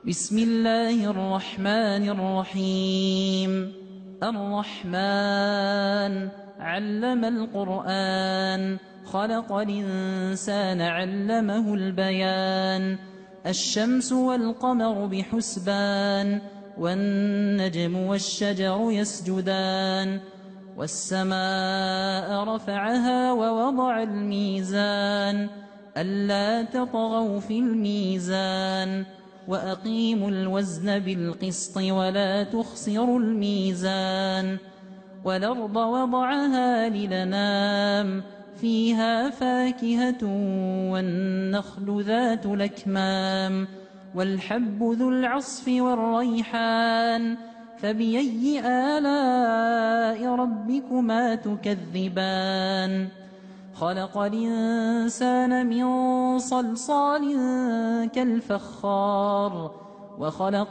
بسم الله الرحمن الرحيم. الرحمن علم القرآن، خلق الإنسان علمه البيان. الشمس والقمر بحسبان، والنجم والشجر يسجدان. والسماء رفعها ووضع الميزان، ألا تطغوا في الميزان. وأقيموا الوزن بالقسط ولا تخسروا الميزان. والأرض وضعها للأنام، فيها فاكهة والنخل ذات الأكمام، والحب ذو العصف والريحان. فبأي آلاء ربكما تكذبان؟ خلق الإنسان من صلصال كالفخار، وخلق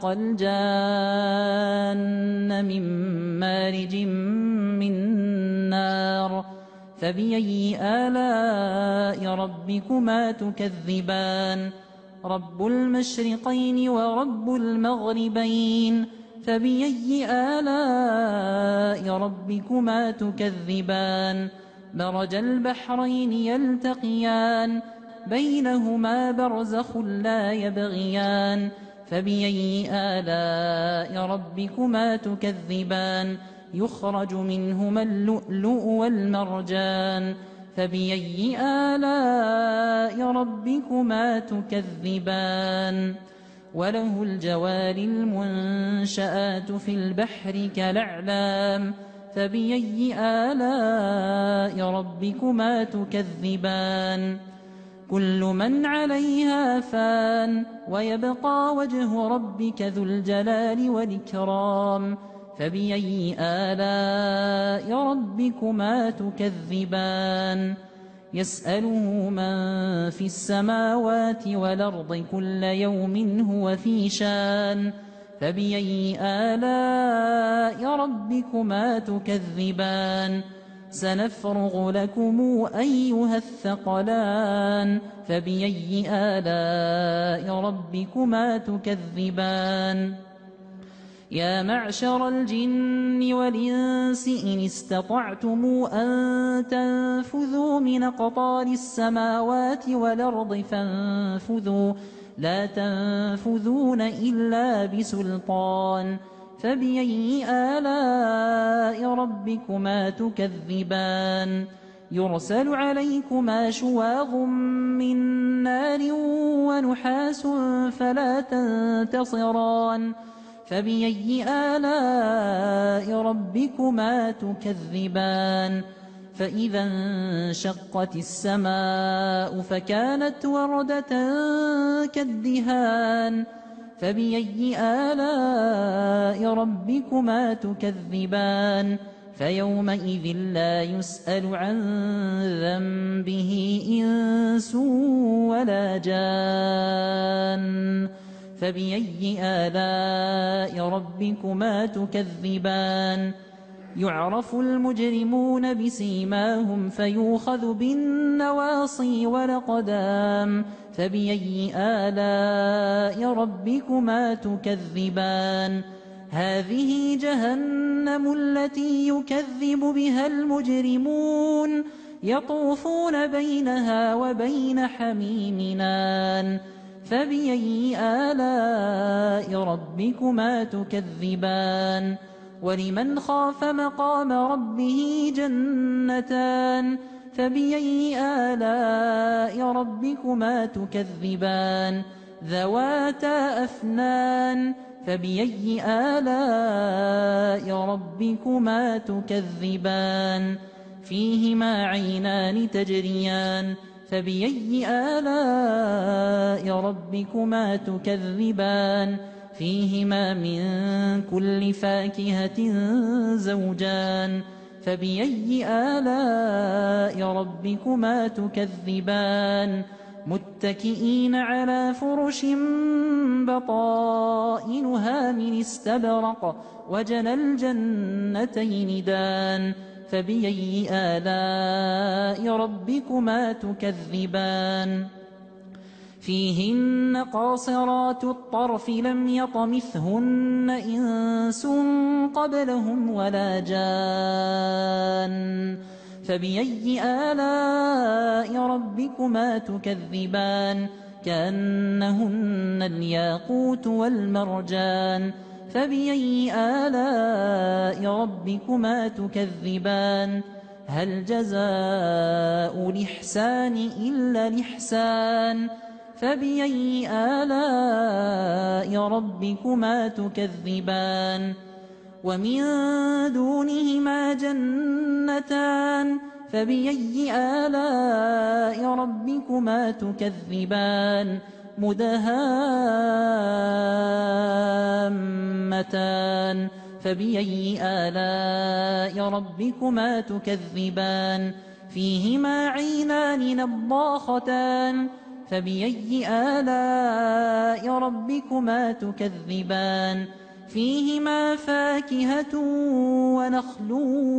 الجان من مارج من نار. فبأي آلاء ربكما تكذبان؟ رب المشرقين ورب المغربين. فبأي آلاء ربكما تكذبان؟ مرج البحرين يلتقيان، بينهما برزخ لا يبغيان. فبأي آلاء ربكما تكذبان؟ يخرج منهما اللؤلؤ والمرجان. فبأي آلاء ربكما تكذبان؟ وله الجوار المنشآت في البحر كالأعلام. فبأي آلاء ربكما تكذبان؟ كل من عليها فان، ويبقى وجه ربك ذو الجلال والإكرام. فبأي آلاء ربكما تكذبان؟ يسأله من في السماوات والأرض كل يوم هو في شان. فبأي آلاء ربكما تكذبان؟ سنفرغ لكم أيها الثقلان. فبأي آلاء ربكما تكذبان؟ يا معشر الجن والإنس إن استطعتم أن تنفذوا من أقطار السماوات والأرض فانفذوا، لا تنفذون إلا بسلطان. فبأي آلاء ربكما تكذبان؟ يرسل عليكما شواظ من نار ونحاس فلا تنتصران. فبأي آلاء ربكما تكذبان؟ فإذا انشقت السماء فكانت وردة كالدهان. فبأي آلاء ربكما تكذبان؟ فيومئذ لا يسأل عن ذنبه إنس ولا جان. فبأي آلاء ربكما تكذبان؟ يعرف المجرمون بسيماهم فيؤخذ بالنواصي والأقدام. فبأي آلاء ربكما تكذبان؟ هذه جهنم التي يكذب بها المجرمون، يطوفون بينها وبين حميم آن. فبأي آلاء ربكما تكذبان؟ ولمن خاف مقام ربه جنتان. فبأي آلاء ربكما تكذبان؟ ذواتا أفنان. فبأي آلاء ربكما تكذبان؟ فيهما عينان تجريان. فبأي آلاء ربكما تكذبان؟ فيهما من كل فاكهة زوجان. فبأي آلاء ربكما تكذبان؟ متكئين على فرش بطائنها من استبرق، وجنى الجنتين دان. فبأي آلاء ربكما تكذبان؟ فيهن قاصرات الطرف لم يطمثهن إنس قبلهم ولا جان فبأي آلاء ربكما تكذبان كأنهن الياقوت والمرجان فبأي آلاء ربكما تكذبان هل جزاء الإحسان إلا الإحسان فبأي آلاء ربكما تكذبان ومن دونهما جنتان فبأي آلاء ربكما تكذبان مدهامتان فبأي آلاء ربكما تكذبان فيهما عينان نضاختان فبأي آلاء ربكما تكذبان فيهما فاكهة ونخل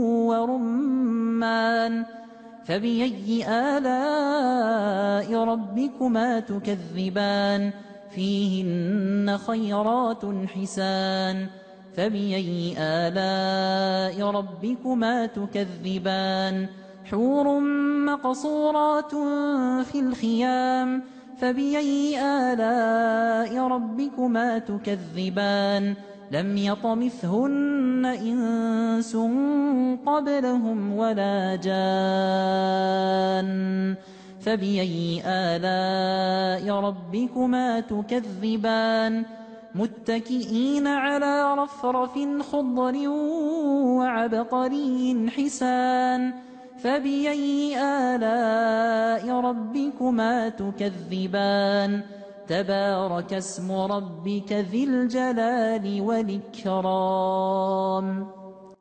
ورمان فبأي آلاء ربكما تكذبان فيهن خيرات حسان فبأي آلاء ربكما تكذبان حور مقصورات في الخيام فبأي آلاء ربكما تكذبان لم يطمثهن إنس قبلهم ولا جان فبأي آلاء ربكما تكذبان متكئين على رفرف خضر وعبقري حسان فبأي آلاء ربكما تكذبان تبارك اسم ربك ذي الجلال والإكرام